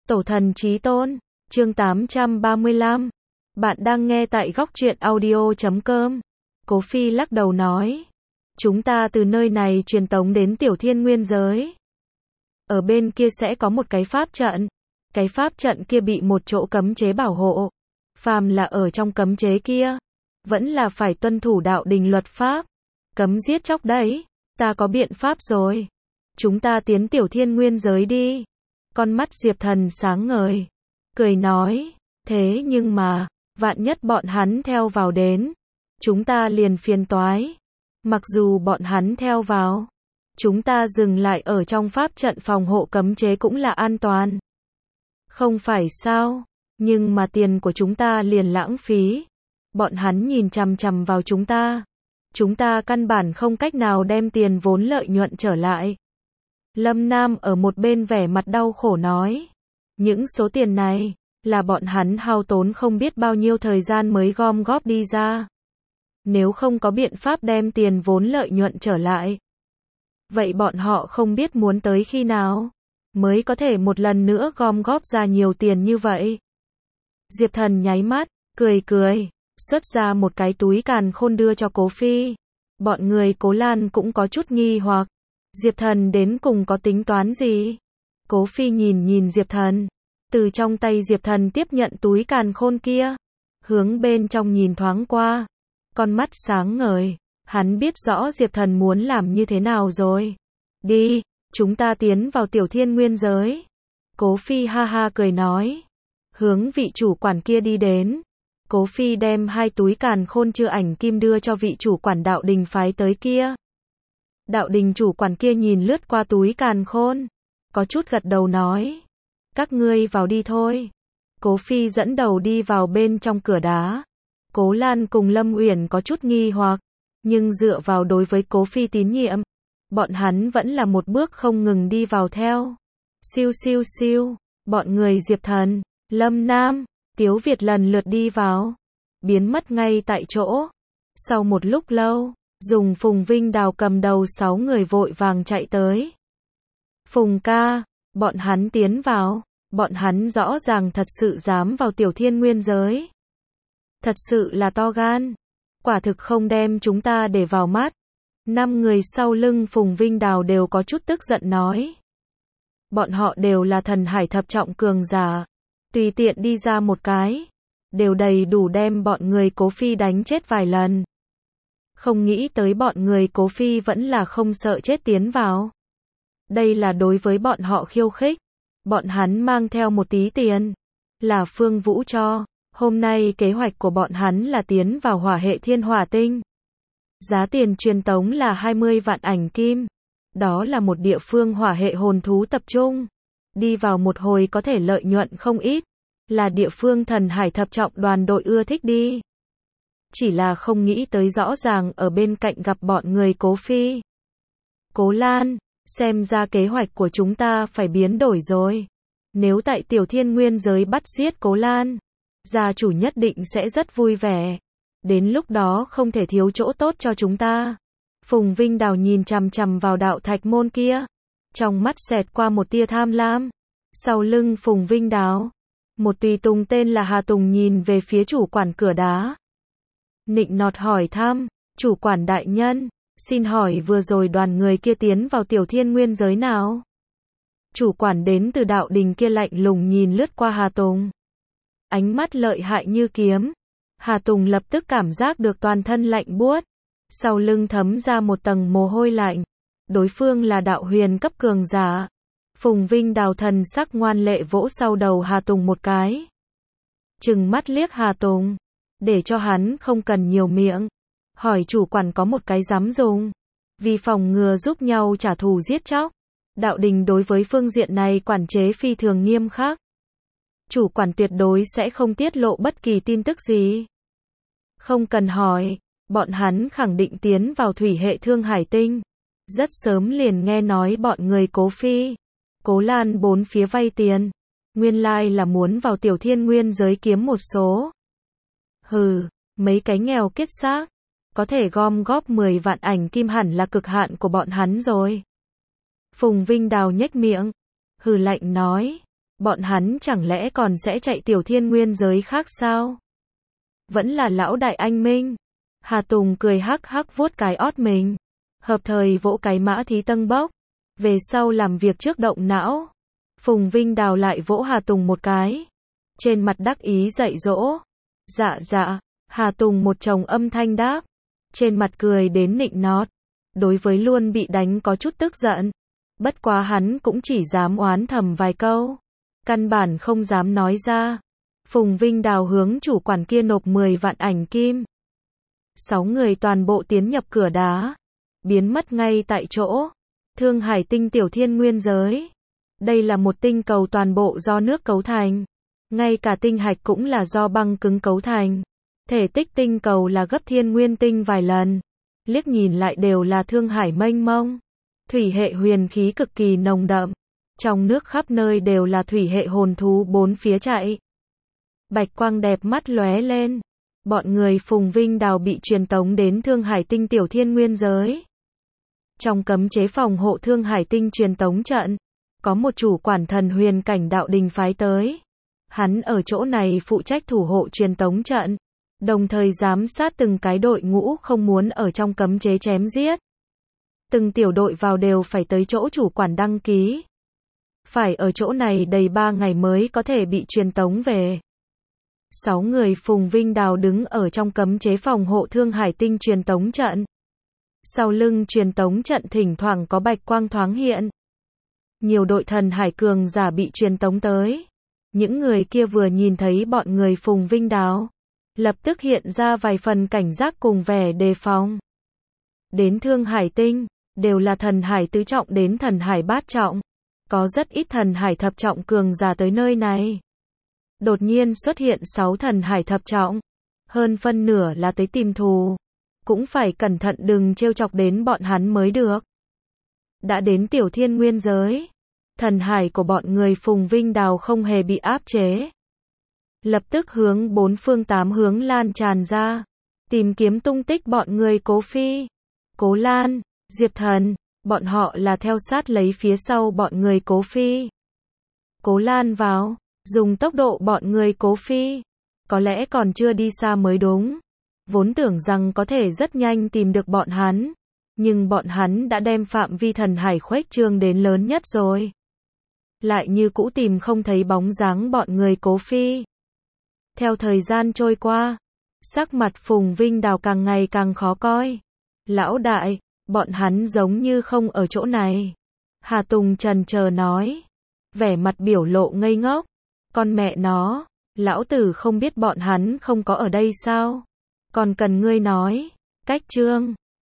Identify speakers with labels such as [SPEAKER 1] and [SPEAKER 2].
[SPEAKER 1] Tổ thần chí tôn, chương 835. Bạn đang nghe tại góc truyện audio.com. Cố Phi lắc đầu nói. Chúng ta từ nơi này truyền tống đến Tiểu Thiên Nguyên giới. Ở bên kia sẽ có một cái pháp trận. Cái pháp trận kia bị một chỗ cấm chế bảo hộ. Phàm là ở trong cấm chế kia, vẫn là phải tuân thủ đạo đình luật pháp. Cấm giết chóc đấy. Ta có biện pháp rồi. Chúng ta tiến Tiểu Thiên Nguyên giới đi. Con mắt Diệp Thần sáng ngời, cười nói, thế nhưng mà, vạn nhất bọn hắn theo vào đến, chúng ta liền phiền toái. Mặc dù bọn hắn theo vào, chúng ta dừng lại ở trong pháp trận phòng hộ cấm chế cũng là an toàn. Không phải sao, nhưng mà tiền của chúng ta liền lãng phí. Bọn hắn nhìn chằm chằm vào chúng ta căn bản không cách nào đem tiền vốn lợi nhuận trở lại. Lâm Nam ở một bên vẻ mặt đau khổ nói, những số tiền này, là bọn hắn hao tốn không biết bao nhiêu thời gian mới gom góp đi ra. Nếu không có biện pháp đem tiền vốn lợi nhuận trở lại, vậy bọn họ không biết muốn tới khi nào, mới có thể một lần nữa gom góp ra nhiều tiền như vậy. Diệp Thần nháy mắt, cười, xuất ra một cái túi càn khôn đưa cho Cố Phi. Bọn người Cố Lan cũng có chút nghi hoặc. Diệp Thần đến cùng có tính toán gì? Cố Phi nhìn Diệp Thần. Từ trong tay Diệp Thần tiếp nhận túi càn khôn kia. Hướng bên trong nhìn thoáng qua. Con mắt sáng ngời. Hắn biết rõ Diệp Thần muốn làm như thế nào rồi. Đi, chúng ta tiến vào Tiểu Thiên Nguyên giới. Cố Phi ha ha cười nói. Hướng vị chủ quản kia đi đến. Cố Phi đem hai túi càn khôn chứa ảnh kim đưa cho vị chủ quản đạo đình phái tới kia. Đạo đình chủ quản kia nhìn lướt qua túi càn khôn, có chút gật đầu nói, các ngươi vào đi thôi. Cố Phi dẫn đầu đi vào bên trong cửa đá. Cố Lan cùng Lâm Uyển có chút nghi hoặc, nhưng dựa vào đối với Cố Phi tín nhiệm, bọn hắn vẫn là một bước không ngừng đi vào theo. Siêu, bọn người Diệp Thần, Lâm Nam, Tiếu Việt lần lượt đi vào, biến mất ngay tại chỗ. Sau một lúc lâu, dùng Phùng Vinh Đào cầm đầu 6 người vội vàng chạy tới. Phùng ca, bọn hắn tiến vào, bọn hắn rõ ràng thật sự dám vào Tiểu Thiên Nguyên giới. Thật sự là to gan, quả thực không đem chúng ta để vào mắt. 5 người sau lưng Phùng Vinh Đào đều có chút tức giận nói. Bọn họ đều là thần hải thập trọng cường giả, tùy tiện đi ra một cái, đều đầy đủ đem bọn người Cố Phi đánh chết vài lần. Không nghĩ tới bọn người Cố Phi vẫn là không sợ chết tiến vào. Đây là đối với bọn họ khiêu khích. Bọn hắn mang theo một tí tiền, là Phương Vũ cho. Hôm nay kế hoạch của bọn hắn là tiến vào hỏa hệ thiên hỏa tinh. Giá tiền truyền tống là 20 vạn ảnh kim. Đó là một địa phương hỏa hệ hồn thú tập trung. Đi vào một hồi có thể lợi nhuận không ít. Là địa phương thần hải thập trọng đoàn đội ưa thích đi. Chỉ là không nghĩ tới rõ ràng ở bên cạnh gặp bọn người Cố Phi. Cố Lan, xem ra kế hoạch của chúng ta phải biến đổi rồi. Nếu tại Tiểu Thiên Nguyên giới bắt giết Cố Lan, gia chủ nhất định sẽ rất vui vẻ. Đến lúc đó không thể thiếu chỗ tốt cho chúng ta. Phùng Vinh Đào nhìn chằm chằm vào đạo thạch môn kia. Trong mắt xẹt qua một tia tham lam. Sau lưng Phùng Vinh Đào, một tùy tùng tên là Hà Tùng nhìn về phía chủ quản cửa đá. Nịnh nọt hỏi thăm, chủ quản đại nhân, xin hỏi vừa rồi đoàn người kia tiến vào Tiểu Thiên Nguyên giới nào? Chủ quản đến từ đạo đình kia lạnh lùng nhìn lướt qua Hà Tùng. Ánh mắt lợi hại như kiếm. Hà Tùng lập tức cảm giác được toàn thân lạnh buốt. Sau lưng thấm ra một tầng mồ hôi lạnh. Đối phương là đạo huyền cấp cường giả. Phùng Vinh Đào thần sắc ngoan lệ vỗ sau đầu Hà Tùng một cái. Trừng mắt liếc Hà Tùng. Để cho hắn không cần nhiều miệng. Hỏi chủ quản có một cái dám dùng. Vì phòng ngừa giúp nhau trả thù giết chóc. Đạo đình đối với phương diện này quản chế phi thường nghiêm khắc. Chủ quản tuyệt đối sẽ không tiết lộ bất kỳ tin tức gì. Không cần hỏi, bọn hắn khẳng định tiến vào thủy hệ Thương Hải Tinh. Rất sớm liền nghe nói bọn người Cố Phi, Cố Lan bốn phía vay tiền. Nguyên lai là muốn vào Tiểu Thiên Nguyên giới kiếm một số. Hừ, mấy cái nghèo kết xác, có thể gom góp 10 vạn ảnh kim hẳn là cực hạn của bọn hắn rồi. Phùng Vinh Đào nhếch miệng, hừ lạnh nói, Bọn hắn chẳng lẽ còn sẽ chạy tiểu thiên nguyên giới khác sao? Vẫn là lão đại anh minh. Hà Tùng cười hắc hắc vuốt cái ót mình. Hợp thời vỗ cái Mã Thí Tân bốc. Về sau làm việc trước động não. Phùng Vinh Đào lại vỗ Hà Tùng một cái. Trên mặt đắc ý dạy dỗ. Dạ dạ. Hà Tùng một chồng âm thanh đáp. Trên mặt cười đến nịnh nót. Đối với luôn bị đánh có chút tức giận. Bất quá hắn cũng chỉ dám oán thầm vài câu. Căn bản không dám nói ra. Phùng Vinh Đào hướng chủ quản kia nộp 10 vạn ảnh kim. 6 người toàn bộ tiến nhập cửa đá. Biến mất ngay tại chỗ. Thương Hải tinh tiểu thiên nguyên giới. Đây là một tinh cầu toàn bộ do nước cấu thành. Ngay cả tinh hạch cũng là do băng cứng cấu thành. Thể tích tinh cầu là gấp thiên nguyên tinh vài lần. Liếc nhìn lại đều là thương hải mênh mông. Thủy hệ huyền khí cực kỳ nồng đậm. Trong nước khắp nơi đều là thủy hệ hồn thú bốn phía chạy. Bạch quang đẹp mắt lóe lên. Bọn người Phùng Vinh Đào bị truyền tống đến Thương Hải tinh tiểu thiên nguyên giới. Trong cấm chế phòng hộ Thương Hải tinh truyền tống trận, có một chủ quản thần huyền cảnh đạo đình phái tới. Hắn ở chỗ này phụ trách thủ hộ truyền tống trận, đồng thời giám sát từng cái đội ngũ không muốn ở trong cấm chế chém giết. Từng tiểu đội vào đều phải tới chỗ chủ quản đăng ký. Phải ở chỗ này đầy 3 ngày mới có thể bị truyền tống về. 6 người Phùng Vinh Đào đứng ở trong cấm chế phòng hộ Thương Hải tinh truyền tống trận. Sau lưng truyền tống trận thỉnh thoảng có bạch quang thoáng hiện. Nhiều đội thần hải cường giả bị truyền tống tới. Những người kia vừa nhìn thấy bọn người Phùng Vinh Đào, lập tức hiện ra vài phần cảnh giác cùng vẻ đề phòng. Đến Thương Hải tinh, đều là thần hải tứ trọng đến thần hải bát trọng. Có rất ít thần hải thập trọng cường giả tới nơi này. Đột nhiên xuất hiện 6 thần hải thập trọng. Hơn phân nửa là tới tìm thù. Cũng phải cẩn thận đừng trêu chọc đến bọn hắn mới được. Đã đến tiểu thiên nguyên giới. Thần hải của bọn người Phùng Vinh Đào không hề bị áp chế. Lập tức hướng 4 phương 8 hướng lan tràn ra. Tìm kiếm tung tích bọn người Cố Phi, Cố Lan, Diệp Thần. Bọn họ là theo sát lấy phía sau bọn người Cố Phi. Cố Lan vào, dùng tốc độ bọn người Cố Phi. Có lẽ còn chưa đi xa mới đúng. Vốn tưởng rằng có thể rất nhanh tìm được bọn hắn. Nhưng bọn hắn đã đem phạm vi thần hải khuếch trương đến lớn nhất rồi. Lại như cũ tìm không thấy bóng dáng bọn người Cố Phi. Theo thời gian trôi qua, sắc mặt Phùng Vinh Đào càng ngày càng khó coi. Lão đại, bọn hắn giống như không ở chỗ này. Hà Tùng chần chờ nói. Vẻ mặt biểu lộ ngây ngốc. Con mẹ nó, lão tử không biết bọn hắn không có ở đây sao? Còn cần ngươi nói. Cách chương